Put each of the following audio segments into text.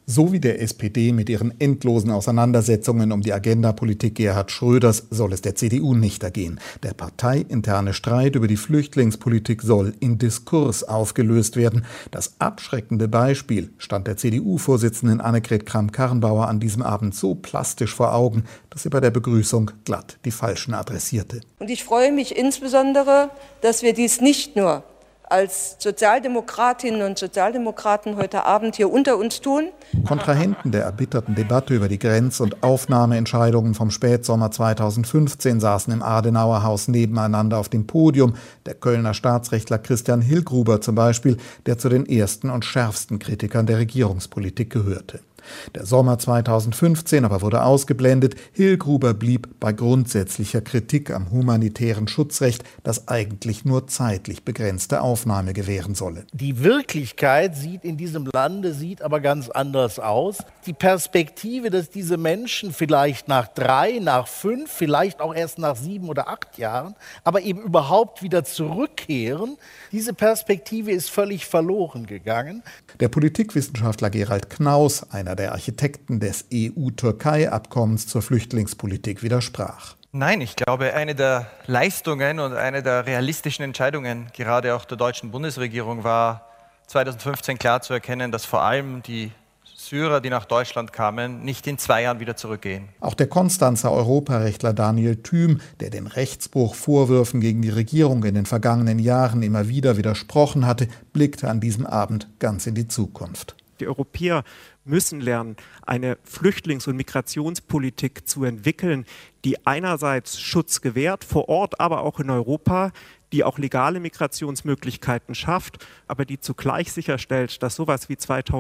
So wie der SPD mit ihren endlosen Auseinandersetzungen um die Agendapolitik Gerhard Schröders soll es der CDU nicht ergehen. Der parteiinterne Streit über die Flüchtlingspolitik soll in Diskurs aufgelöst werden. Das abschreckende Beispiel stand der CDU-Vorsitzenden Annegret Kramp-Karrenbauer an diesem Abend so plastisch vor Augen, dass sie bei der Begrüßung glatt die Falschen adressierte. Und ich freue mich insbesondere, dass wir dies nicht nur als Sozialdemokratinnen und Sozialdemokraten heute Abend hier unter uns tun. Kontrahenten der erbitterten Debatte über die Grenz- und Aufnahmeentscheidungen vom Spätsommer 2015 saßen im Adenauerhaus nebeneinander auf dem Podium. Der Kölner Staatsrechtler Christian Hillgruber zum Beispiel, der zu den ersten und schärfsten Kritikern der Regierungspolitik gehörte. Der Sommer 2015 aber wurde ausgeblendet. Hillgruber blieb bei grundsätzlicher Kritik am humanitären Schutzrecht, das eigentlich nur zeitlich begrenzte Aufnahme gewähren solle. Die Wirklichkeit in diesem Lande sieht aber ganz anders aus. Die Perspektive, dass diese Menschen vielleicht nach 3, nach 5, vielleicht auch erst nach 7 oder 8 Jahren, aber eben überhaupt wieder zurückkehren, diese Perspektive ist völlig verloren gegangen. Der Politikwissenschaftler Gerald Knaus, einer der Architekten des EU-Türkei-Abkommens zur Flüchtlingspolitik, widersprach. Nein, ich glaube, eine der Leistungen und eine der realistischen Entscheidungen, gerade auch der deutschen Bundesregierung, war 2015 klar zu erkennen, dass vor allem die Syrer, die nach Deutschland kamen, nicht in 2 Jahren wieder zurückgehen. Auch der Konstanzer Europarechtler Daniel Thüm, der den Rechtsbruchvorwürfen gegen die Regierung in den vergangenen Jahren immer wieder widersprochen hatte, blickte an diesem Abend ganz in die Zukunft. Die Europäer müssen lernen, eine Flüchtlings- und Migrationspolitik zu entwickeln, die einerseits Schutz gewährt, vor Ort, aber auch in Europa, die auch legale Migrationsmöglichkeiten schafft, aber die zugleich sicherstellt, dass sowas wie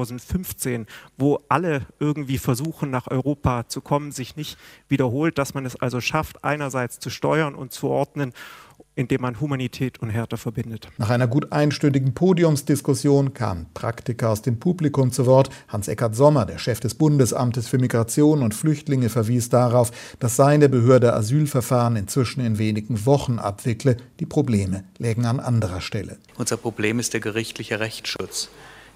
2015, wo alle irgendwie versuchen, nach Europa zu kommen, sich nicht wiederholt, dass man es also schafft, einerseits zu steuern und zu ordnen, indem man Humanität und Härte verbindet. Nach einer gut einstündigen Podiumsdiskussion kamen Praktiker aus dem Publikum zu Wort. Hans-Eckart Sommer, der Chef des Bundesamtes für Migration und Flüchtlinge, verwies darauf, dass seine Behörde Asylverfahren inzwischen in wenigen Wochen abwickle. Die Probleme lägen an anderer Stelle. Unser Problem ist der gerichtliche Rechtsschutz.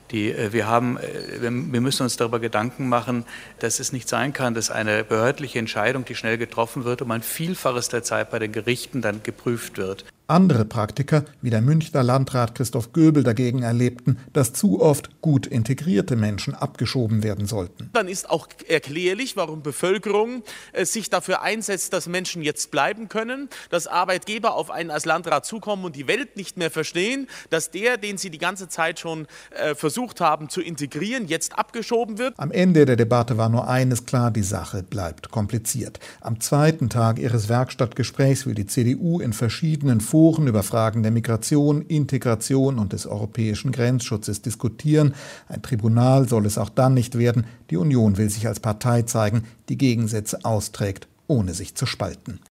Wir müssen uns darüber Gedanken machen, dass es nicht sein kann, dass eine behördliche Entscheidung, die schnell getroffen wird, um ein Vielfaches der Zeit bei den Gerichten dann geprüft wird. Andere Praktiker, wie der Münchner Landrat Christoph Göbel, dagegen erlebten, dass zu oft gut integrierte Menschen abgeschoben werden sollten. Dann ist auch erklärlich, warum Bevölkerung sich dafür einsetzt, dass Menschen jetzt bleiben können, dass Arbeitgeber auf einen als Landrat zukommen und die Welt nicht mehr verstehen, dass der, den sie die ganze Zeit schon versucht haben zu integrieren, jetzt abgeschoben wird. Am Ende der Debatte war nur eines klar: die Sache bleibt kompliziert. Am zweiten Tag ihres Werkstattgesprächs will die CDU in verschiedenen Foren über Fragen der Migration, Integration und des europäischen Grenzschutzes diskutieren. Ein Tribunal soll es auch dann nicht werden. Die Union will sich als Partei zeigen, die Gegensätze austrägt, ohne sich zu spalten.